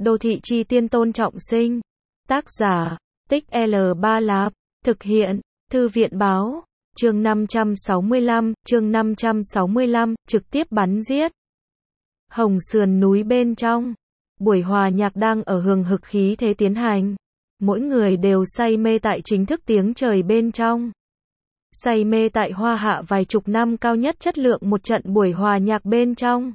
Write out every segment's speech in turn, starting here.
Đô thị chi tiên Tôn Trọng Sinh. Tác giả, Tích L3 Lạp. Thực hiện, Thư viện báo. Chương 565, trực tiếp bắn giết. Hồng sườn núi bên trong. Buổi hòa nhạc đang ở hừng hực khí thế tiến hành. Mỗi người đều say mê tại chính thức tiếng trời bên trong. Say mê tại hoa hạ vài chục năm cao nhất chất lượng một trận buổi hòa nhạc bên trong.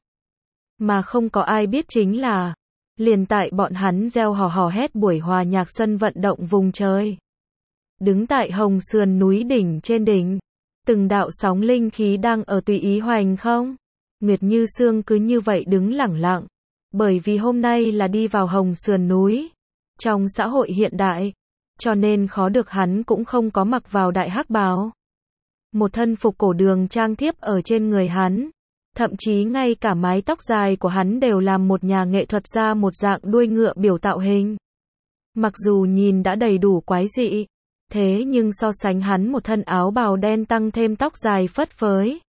Mà không có ai biết chính là, liền tại bọn hắn reo hò hò hét buổi hòa nhạc sân vận động vùng trời. Đứng tại hồng sườn núi đỉnh trên đỉnh, từng đạo sóng linh khí đang ở tùy ý hoành không. Nguyệt Như Sương cứ như vậy đứng lẳng lặng, bởi vì hôm nay là đi vào hồng sườn núi. Trong xã hội hiện đại, cho nên khó được hắn cũng không có mặc vào đại hắc bào. Một thân phục cổ đường trang thiếp ở trên người hắn. Thậm chí ngay cả mái tóc dài của hắn đều làm một nhà nghệ thuật ra một dạng đuôi ngựa biểu tạo hình. Mặc dù nhìn đã đầy đủ quái dị, thế nhưng so sánh hắn một thân áo bào đen tăng thêm tóc dài phất phới,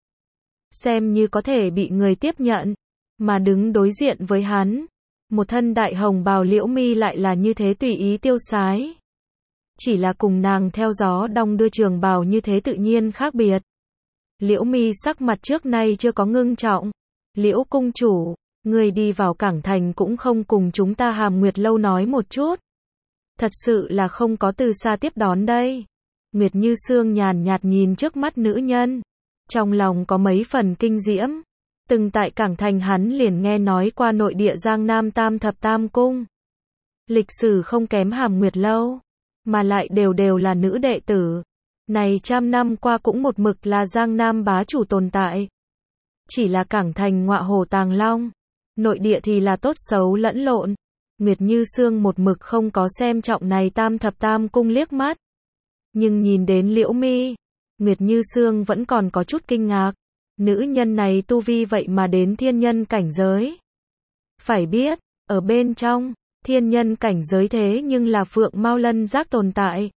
xem như có thể bị người tiếp nhận. Mà đứng đối diện với hắn, một thân đại hồng bào Liễu Mi lại là như thế tùy ý tiêu sái. Chỉ là cùng nàng theo gió đong đưa trường bào như thế tự nhiên khác biệt. Liễu Mi sắc mặt trước nay chưa có ngưng trọng. Liễu cung chủ, người đi vào cảng thành cũng không cùng chúng ta Hàm Nguyệt lâu nói một chút. Thật sự là không có từ xa tiếp đón đây. Nguyệt Như Sương nhàn nhạt nhìn trước mắt nữ nhân. Trong lòng có mấy phần kinh diễm. Từng tại cảng thành hắn liền nghe nói qua nội địa Giang Nam Tam Thập Tam Cung. Lịch sử không kém Hàm Nguyệt lâu, mà lại đều là nữ đệ tử. Này trăm năm qua cũng một mực là Giang Nam bá chủ tồn tại. Chỉ là cảng thành ngọa hổ tàng long, nội địa thì là tốt xấu lẫn lộn. Nguyệt Như Sương một mực không có xem trọng này Tam Thập Tam Cung liếc mắt. Nhưng nhìn đến Liễu Mi, Nguyệt Như Sương vẫn còn có chút kinh ngạc. Nữ nhân này tu vi vậy mà đến thiên nhân cảnh giới. Phải biết, ở bên trong, thiên nhân cảnh giới thế nhưng là Phượng Mao Lân Giác tồn tại.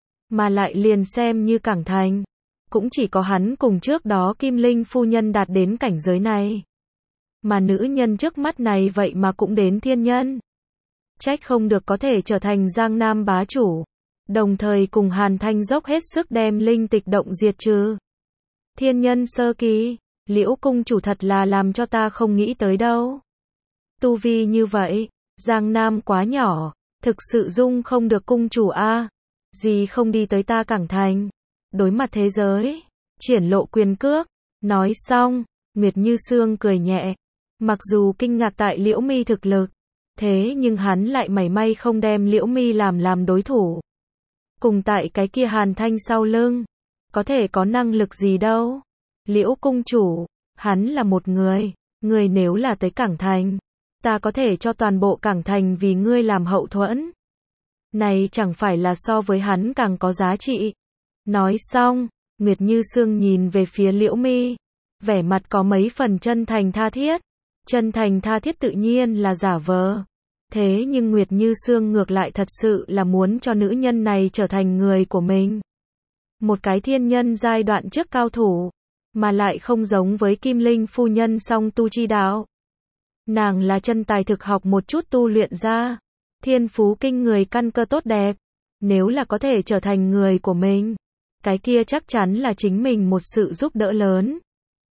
Mà lại liền xem như cảng thành, cũng chỉ có hắn cùng trước đó Kim Linh phu nhân đạt đến cảnh giới này. Mà nữ nhân trước mắt này vậy mà cũng đến thiên nhân. Trách không được có thể trở thành Giang Nam bá chủ. Đồng thời cùng Hàn Thanh dốc hết sức đem linh tịch động diệt trừ. Thiên nhân sơ kỳ, Liễu cung chủ thật là làm cho ta không nghĩ tới đâu. Tu vi như vậy, Giang Nam quá nhỏ, thực sự dung không được cung chủ a. Gì không đi tới ta cảng thành, đối mặt thế giới, triển lộ quyền cước. Nói xong, Nguyệt Như Sương cười nhẹ. Mặc dù kinh ngạc tại Liễu Mi thực lực, thế nhưng hắn lại mảy may không đem Liễu Mi làm đối thủ. Cùng tại cái kia Hàn Thanh sau lưng, có thể có năng lực gì đâu. Liễu cung chủ, hắn là một người nếu là tới cảng thành, ta có thể cho toàn bộ cảng thành vì ngươi làm hậu thuẫn. Này chẳng phải là so với hắn càng có giá trị. Nói xong, Nguyệt Như Sương nhìn về phía Liễu Mi, vẻ mặt có mấy phần chân thành tha thiết. Chân thành tha thiết tự nhiên là giả vờ. Thế nhưng Nguyệt Như Sương ngược lại thật sự là muốn cho nữ nhân này trở thành người của mình. Một cái thiên nhân giai đoạn trước cao thủ, mà lại không giống với Kim Linh phu nhân song tu chi đạo. Nàng là chân tài thực học một chút tu luyện ra. Thiên phú kinh người, căn cơ tốt đẹp. Nếu là có thể trở thành người của mình, cái kia chắc chắn là chính mình một sự giúp đỡ lớn.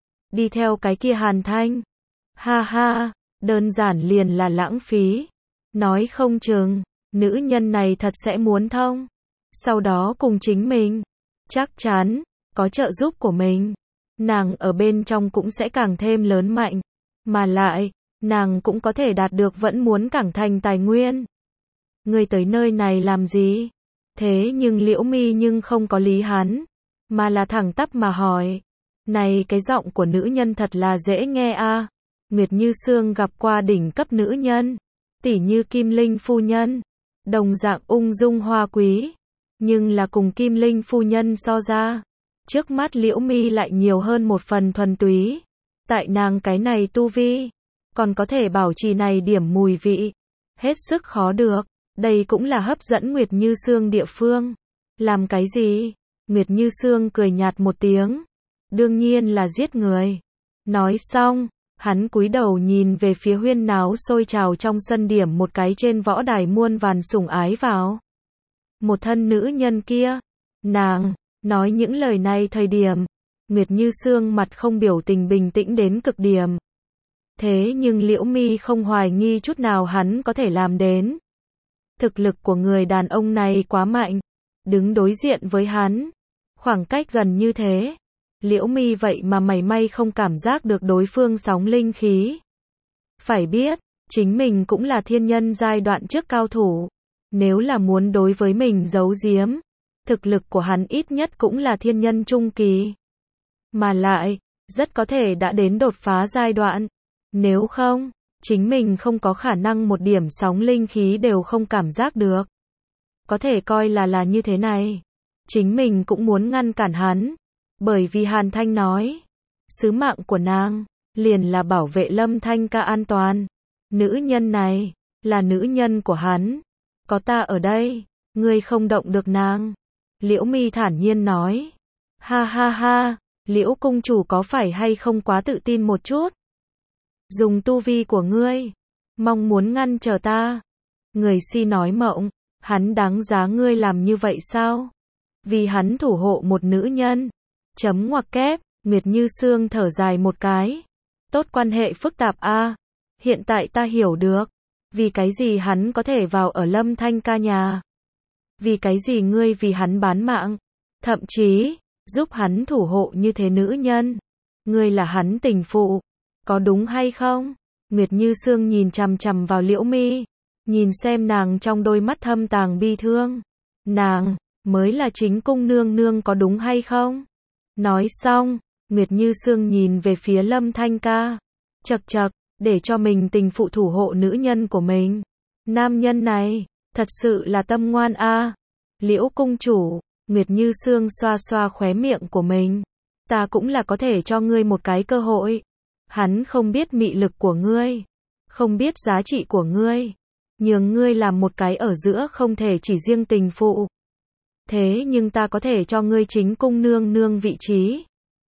Đi theo cái kia Hàn Thanh, ha ha, đơn giản liền là lãng phí. Nói không chừng, nữ nhân này thật sẽ muốn thông. Sau đó cùng chính mình, chắc chắn, có trợ giúp của mình, nàng ở bên trong cũng sẽ càng thêm lớn mạnh. Mà lại, nàng cũng có thể đạt được vẫn muốn cảng thành tài nguyên. Ngươi tới nơi này làm gì? Thế nhưng Liễu Mi nhưng không có lý hắn, mà là thẳng tắp mà hỏi. Này cái giọng của nữ nhân thật là dễ nghe a. Nguyệt Như Sương gặp qua đỉnh cấp nữ nhân, tỉ như Kim Linh phu nhân, đồng dạng ung dung hoa quý, nhưng là cùng Kim Linh phu nhân so ra, trước mắt Liễu Mi lại nhiều hơn một phần thuần túy. Tại nàng cái này tu vi, còn có thể bảo trì này điểm mùi vị, hết sức khó được. Đây cũng là hấp dẫn Nguyệt Như Sương địa phương. Làm cái gì? Nguyệt Như Sương cười nhạt một tiếng. Đương nhiên là giết người. Nói xong, Hắn cúi đầu nhìn về phía huyên náo sôi trào trong sân điểm một cái trên võ đài muôn vàn sủng ái vào. Một thân nữ nhân kia, nàng, nói những lời này thời điểm, Nguyệt Như Sương mặt không biểu tình bình tĩnh đến cực điểm. Thế nhưng Liễu Mi không hoài nghi chút nào hắn có thể làm đến. Thực lực của người đàn ông này quá mạnh, đứng đối diện với hắn, khoảng cách gần như thế, Liễu Mi vậy mà mảy may không cảm giác được đối phương sóng linh khí. Phải biết, chính mình cũng là thiên nhân giai đoạn trước cao thủ, nếu là muốn đối với mình giấu giếm, thực lực của hắn ít nhất cũng là thiên nhân trung kỳ. Mà lại, rất có thể đã đến đột phá giai đoạn, nếu không, chính mình không có khả năng một điểm sóng linh khí đều không cảm giác được. Có thể coi là như thế này. Chính mình cũng muốn ngăn cản hắn. Bởi vì Hàn Thanh nói, sứ mạng của nàng, liền là bảo vệ Lâm Thanh ca an toàn. Nữ nhân này, là nữ nhân của hắn. Có ta ở đây, ngươi không động được nàng. Liễu Mi thản nhiên nói. Ha ha ha, Liễu cung chủ có phải hay không quá tự tin một chút? Dùng tu vi của ngươi, mong muốn ngăn trở ta. Người si nói mộng, hắn đáng giá ngươi làm như vậy sao? Vì hắn thủ hộ một nữ nhân. Chấm ngoặc kép, Nguyệt Như Sương thở dài một cái. Tốt quan hệ phức tạp a. Hiện tại ta hiểu được. Vì cái gì hắn có thể vào ở Lâm Thanh ca nhà? Vì cái gì ngươi vì hắn bán mạng? Thậm chí, giúp hắn thủ hộ như thế nữ nhân. Ngươi là hắn tình phụ. Có đúng hay không? Nguyệt Như Sương nhìn chằm chằm vào Liễu Mi. Nhìn xem nàng trong đôi mắt thâm tàng bi thương. Nàng, mới là chính cung nương nương có đúng hay không? Nói xong, Nguyệt Như Sương nhìn về phía Lâm Thanh ca. Chậc chậc, để cho mình tình phụ thủ hộ nữ nhân của mình. Nam nhân này, thật sự là tâm ngoan a. Liễu cung chủ, Nguyệt Như Sương xoa xoa khóe miệng của mình. Ta cũng là có thể cho ngươi một cái cơ hội. Hắn không biết mị lực của ngươi, không biết giá trị của ngươi, nhường ngươi làm một cái ở giữa không thể chỉ riêng tình phụ. Thế nhưng ta có thể cho ngươi chính cung nương nương vị trí.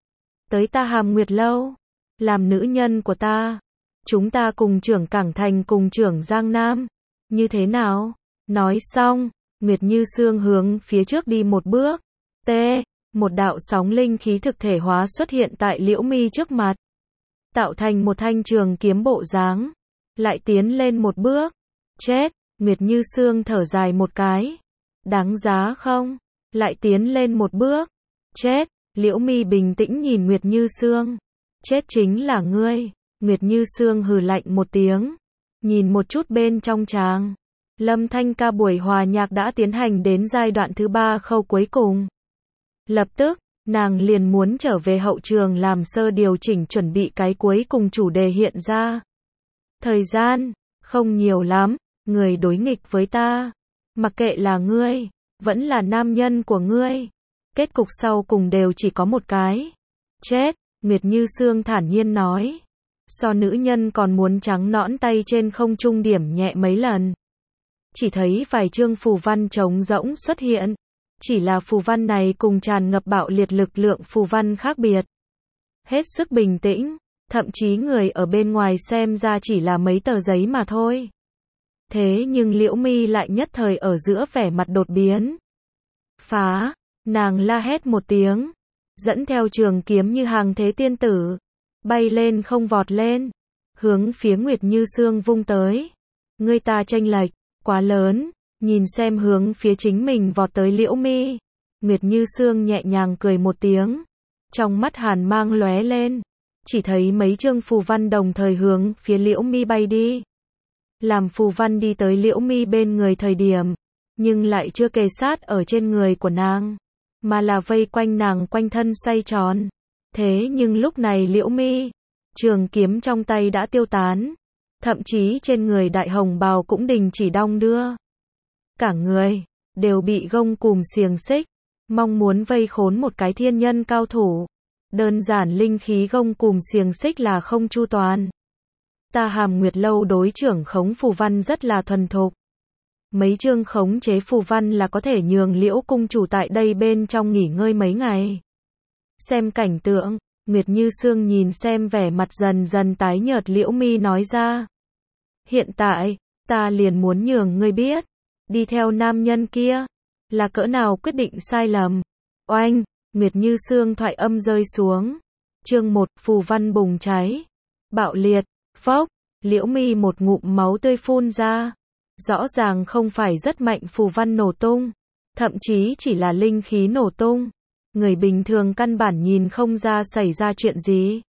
Tới ta Hàm Nguyệt lâu, làm nữ nhân của ta. Chúng ta cùng trưởng Cảng Thành cùng trưởng Giang Nam. Như thế nào? Nói xong, Nguyệt Như Sương hướng phía trước đi một bước. T. Một đạo sóng linh khí thực thể hóa xuất hiện tại Liễu Mi trước mặt. Tạo thành một thanh trường kiếm bộ dáng. Lại tiến lên một bước. Chết, Nguyệt Như Sương thở dài một cái. Đáng giá không? Lại tiến lên một bước. Chết, Liễu Mi bình tĩnh nhìn Nguyệt Như Sương. Chết chính là ngươi. Nguyệt Như Sương hừ lạnh một tiếng. Nhìn một chút bên trong tràng. Lâm Thanh ca buổi hòa nhạc đã tiến hành đến giai đoạn thứ 3 khâu cuối cùng. Lập tức, nàng liền muốn trở về hậu trường làm sơ điều chỉnh chuẩn bị cái cuối cùng chủ đề hiện ra. Thời gian, không nhiều lắm, người đối nghịch với ta. Mặc kệ là ngươi, vẫn là nam nhân của ngươi. Kết cục sau cùng đều chỉ có một cái. Chết, Nguyệt Như Sương thản nhiên nói. So nữ nhân còn muốn trắng nõn tay trên không trung điểm nhẹ mấy lần. Chỉ thấy vài chương phù văn trống rỗng xuất hiện. Chỉ là phù văn này cùng tràn ngập bạo liệt lực lượng phù văn khác biệt. Hết sức bình tĩnh, thậm chí người ở bên ngoài xem ra chỉ là mấy tờ giấy mà thôi. Thế nhưng Liễu Mi lại nhất thời ở giữa vẻ mặt đột biến. Phá, nàng la hét một tiếng, dẫn theo trường kiếm như hàng thế tiên tử, bay lên không vọt lên, hướng phía Nguyệt Như Sương vung tới. Người ta chênh lệch quá lớn. Nhìn xem hướng phía chính mình vọt tới Liễu Mi, Nguyệt Như Sương nhẹ nhàng cười một tiếng, trong mắt hàn mang lóe lên, chỉ thấy mấy chương phù văn đồng thời hướng phía Liễu Mi bay đi. Làm phù văn đi tới Liễu Mi bên người thời điểm, nhưng lại chưa kề sát ở trên người của nàng, mà là vây quanh nàng quanh thân xoay tròn. Thế nhưng lúc này Liễu Mi, trường kiếm trong tay đã tiêu tán, thậm chí trên người đại hồng bào cũng đình chỉ đong đưa. Cả người đều bị gông cùm xiềng xích, mong muốn vây khốn một cái thiên nhân cao thủ. Đơn giản linh khí gông cùm xiềng xích là không chu toàn. Ta Hàm Nguyệt lâu đối trưởng khống phù văn rất là thuần thục. Mấy chương khống chế phù văn là có thể nhường Liễu cung chủ tại đây bên trong nghỉ ngơi mấy ngày. Xem cảnh tượng, Nguyệt Như Sương nhìn xem vẻ mặt dần dần tái nhợt Liễu Mi nói ra. Hiện tại, ta liền muốn nhường ngươi biết, đi theo nam nhân kia, là cỡ nào quyết định sai lầm. Oanh, Nguyệt Như Sương thoại âm rơi xuống. Chương 1, phù văn bùng cháy. Bạo liệt, phốc, Liễu Mi một ngụm máu tươi phun ra. Rõ ràng không phải rất mạnh phù văn nổ tung, thậm chí chỉ là linh khí nổ tung. Người bình thường căn bản nhìn không ra xảy ra chuyện gì.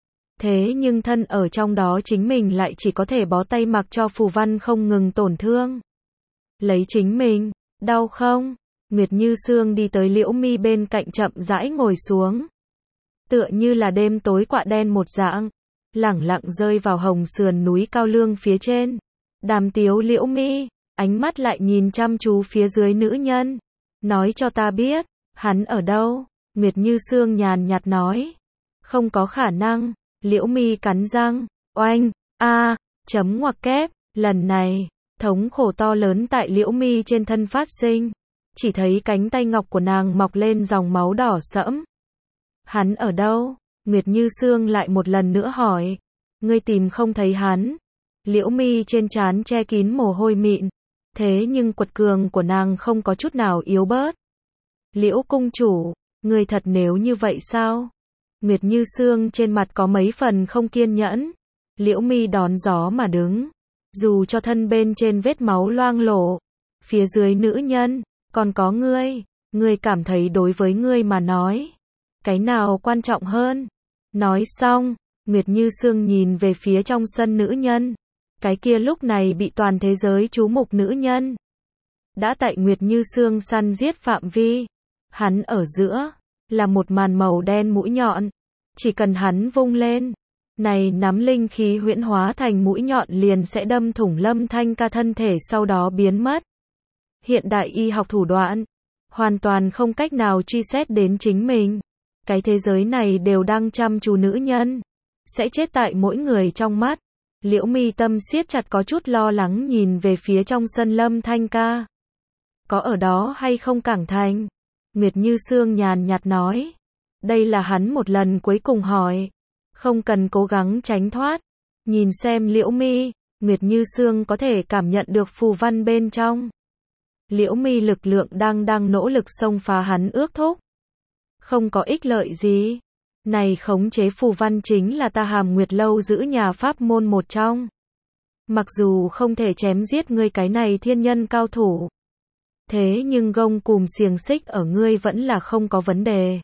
Thế nhưng thân ở trong đó chính mình lại chỉ có thể bó tay mặc cho phù văn không ngừng tổn thương. Lấy chính mình, đau không? Nguyệt Như Sương đi tới Liễu Mi bên cạnh chậm rãi ngồi xuống. Tựa như là đêm tối quạ đen một dạng, lẳng lặng rơi vào hồng sườn núi cao lương phía trên. Đàm tiếu Liễu Mi, ánh mắt lại nhìn chăm chú phía dưới nữ nhân. Nói cho ta biết, hắn ở đâu? Nguyệt Như Sương nhàn nhạt nói. Không có khả năng. Liễu Mi cắn răng. Oanh, chấm ngoặc kép. Lần này, thống khổ to lớn tại Liễu Mi trên thân phát sinh. Chỉ thấy cánh tay ngọc của nàng mọc lên dòng máu đỏ sẫm. Hắn ở đâu? Nguyệt Như Sương lại một lần nữa hỏi. Ngươi tìm không thấy hắn. Liễu Mi trên trán che kín mồ hôi mịn. Thế nhưng quật cường của nàng không có chút nào yếu bớt. Liễu cung chủ, ngươi thật nếu như vậy sao? Nguyệt Như Sương trên mặt có mấy phần không kiên nhẫn. Liễu Mi đón gió mà đứng. Dù cho thân bên trên vết máu loang lổ. Phía dưới nữ nhân, còn có ngươi cảm thấy đối với ngươi mà nói. Cái nào quan trọng hơn? Nói xong, Nguyệt Như Sương nhìn về phía trong sân nữ nhân. Cái kia lúc này bị toàn thế giới chú mục nữ nhân. Đã tại Nguyệt Như Sương săn giết phạm vi. Hắn ở giữa, là một màn màu đen mũi nhọn. Chỉ cần hắn vung lên, này nắm linh khí huyễn hóa thành mũi nhọn liền sẽ đâm thủng Lâm Thanh Ca thân thể sau đó biến mất. Hiện đại y học thủ đoạn, hoàn toàn không cách nào truy xét đến chính mình. Cái thế giới này đều đang chăm chú nữ nhân. Sẽ chết tại mỗi người trong mắt. Liễu Mi tâm siết chặt có chút lo lắng nhìn về phía trong sân Lâm Thanh Ca. Có ở đó hay không Cảng Thành? Nguyệt Như Sương nhàn nhạt nói. Đây là hắn một lần cuối cùng hỏi. Không cần cố gắng tránh thoát. Nhìn xem Liễu Mi, Nguyệt Như Sương có thể cảm nhận được phù văn bên trong. Liễu Mi lực lượng đang nỗ lực xông phá hắn ước thúc. Không có ích lợi gì. Này khống chế phù văn chính là ta Hàm Nguyệt Lâu giữ nhà pháp môn một trong. Mặc dù không thể chém giết ngươi cái này thiên nhân cao thủ. Thế nhưng gông cùm xiềng xích ở ngươi vẫn là không có vấn đề.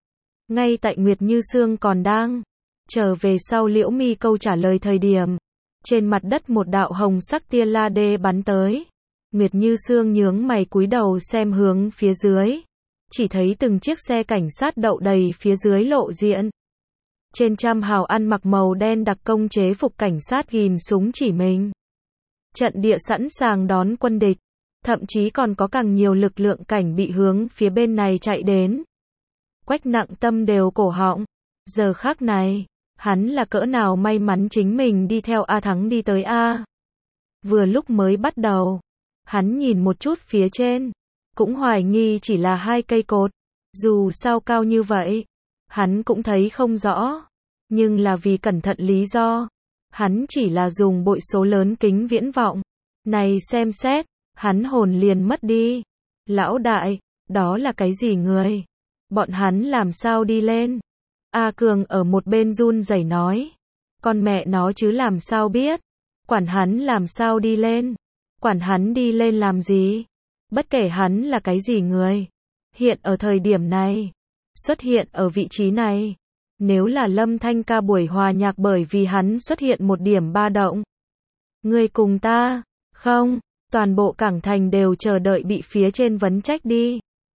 Ngay tại Nguyệt Như Sương còn đang trở về sau Liễu Mi câu trả lời thời điểm. Trên mặt đất một đạo hồng sắc tia laser bắn tới. Nguyệt Như Sương nhướng mày cúi đầu xem hướng phía dưới. Chỉ thấy từng chiếc xe cảnh sát đậu đầy phía dưới lộ diện. Trên trăm hào ăn mặc màu đen đặc công chế phục cảnh sát ghim súng chỉ mình. Trận địa sẵn sàng đón quân địch. Thậm chí còn có càng nhiều lực lượng cảnh bị hướng phía bên này chạy đến. Quách Nặng Tâm đều cổ họng. Giờ khắc này, hắn là cỡ nào may mắn chính mình đi theo A Thắng đi tới A. Vừa lúc mới bắt đầu, hắn nhìn một chút phía trên. Cũng hoài nghi chỉ là 2 cây cột. Dù sao cao như vậy, hắn cũng thấy không rõ. Nhưng là vì cẩn thận lý do, hắn chỉ là dùng bội số lớn kính viễn vọng. Này xem xét, hắn hồn liền mất đi. Lão đại, đó là cái gì người? Bọn hắn làm sao đi lên? A Cường ở một bên run rẩy nói. Con mẹ nó chứ làm sao biết? Quản hắn làm sao đi lên? Quản hắn đi lên làm gì? Bất kể hắn là cái gì người, hiện ở thời điểm này, xuất hiện ở vị trí này, nếu là Lâm Thanh Ca buổi hòa nhạc bởi vì hắn xuất hiện một điểm ba động. Ngươi cùng ta, không, toàn bộ Cảng Thành đều chờ đợi bị phía trên vấn trách đi.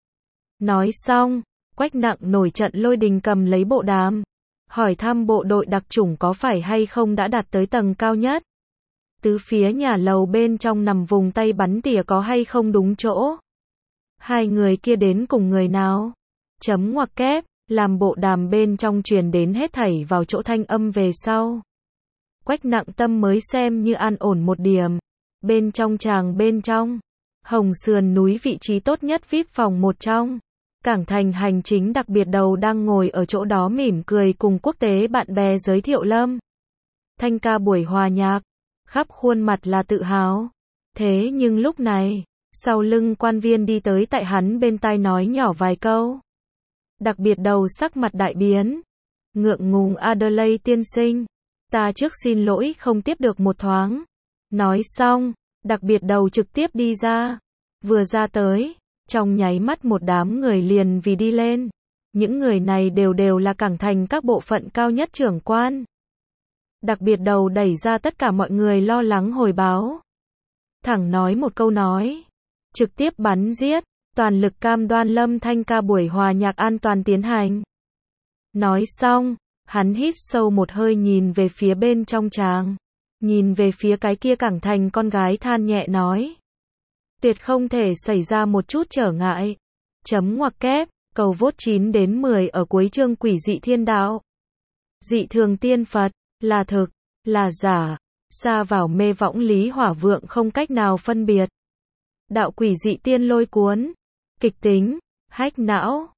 Nói xong, Quách Nặng nổi trận lôi đình cầm lấy bộ đàm, hỏi thăm bộ đội đặc chủng có phải hay không đã đạt tới tầng cao nhất. Tứ phía nhà lầu bên trong nằm vùng tay bắn tỉa có hay không đúng chỗ. 2 người kia đến cùng người nào? Chấm ngoặc kép, làm bộ đàm bên trong truyền đến hết thảy vào chỗ thanh âm về sau. Quách Nặng Tâm mới xem như an ổn một điểm. Bên trong tràng bên trong, Hồng Sườn núi vị trí tốt nhất VIP phòng một trong. Cảng thành hành chính đặc biệt đầu đang ngồi ở chỗ đó mỉm cười cùng quốc tế bạn bè giới thiệu Lâm Thanh ca buổi hòa nhạc, khắp khuôn mặt là tự hào. Thế nhưng lúc này, sau lưng quan viên đi tới tại hắn bên tai nói nhỏ vài câu. Đặc biệt đầu sắc mặt đại biến. Ngượng ngùng Adelaide tiên sinh, ta trước xin lỗi không tiếp được một thoáng. Nói xong, đặc biệt đầu trực tiếp đi ra. Vừa ra tới, trong nháy mắt một đám người liền vì đi lên. Những người này đều là cảng thành các bộ phận cao nhất trưởng quan. Đặc biệt đầu đẩy ra tất cả mọi người lo lắng hồi báo. Thẳng nói một câu nói. Trực tiếp bắn giết, toàn lực cam đoan Lâm Thanh ca buổi hòa nhạc an toàn tiến hành. Nói xong, hắn hít sâu một hơi nhìn về phía bên trong tràng. Nhìn về phía cái kia cảng thành con gái than nhẹ nói. Tuyệt không thể xảy ra một chút trở ngại. Chấm ngoặc kép, cầu vote 9 đến 10 ở cuối chương quỷ dị thiên đạo. Dị thường tiên Phật, là thực, là giả, xa vào mê võng lý hỏa vượng không cách nào phân biệt. Đạo quỷ dị tiên lôi cuốn, kịch tính, hách não.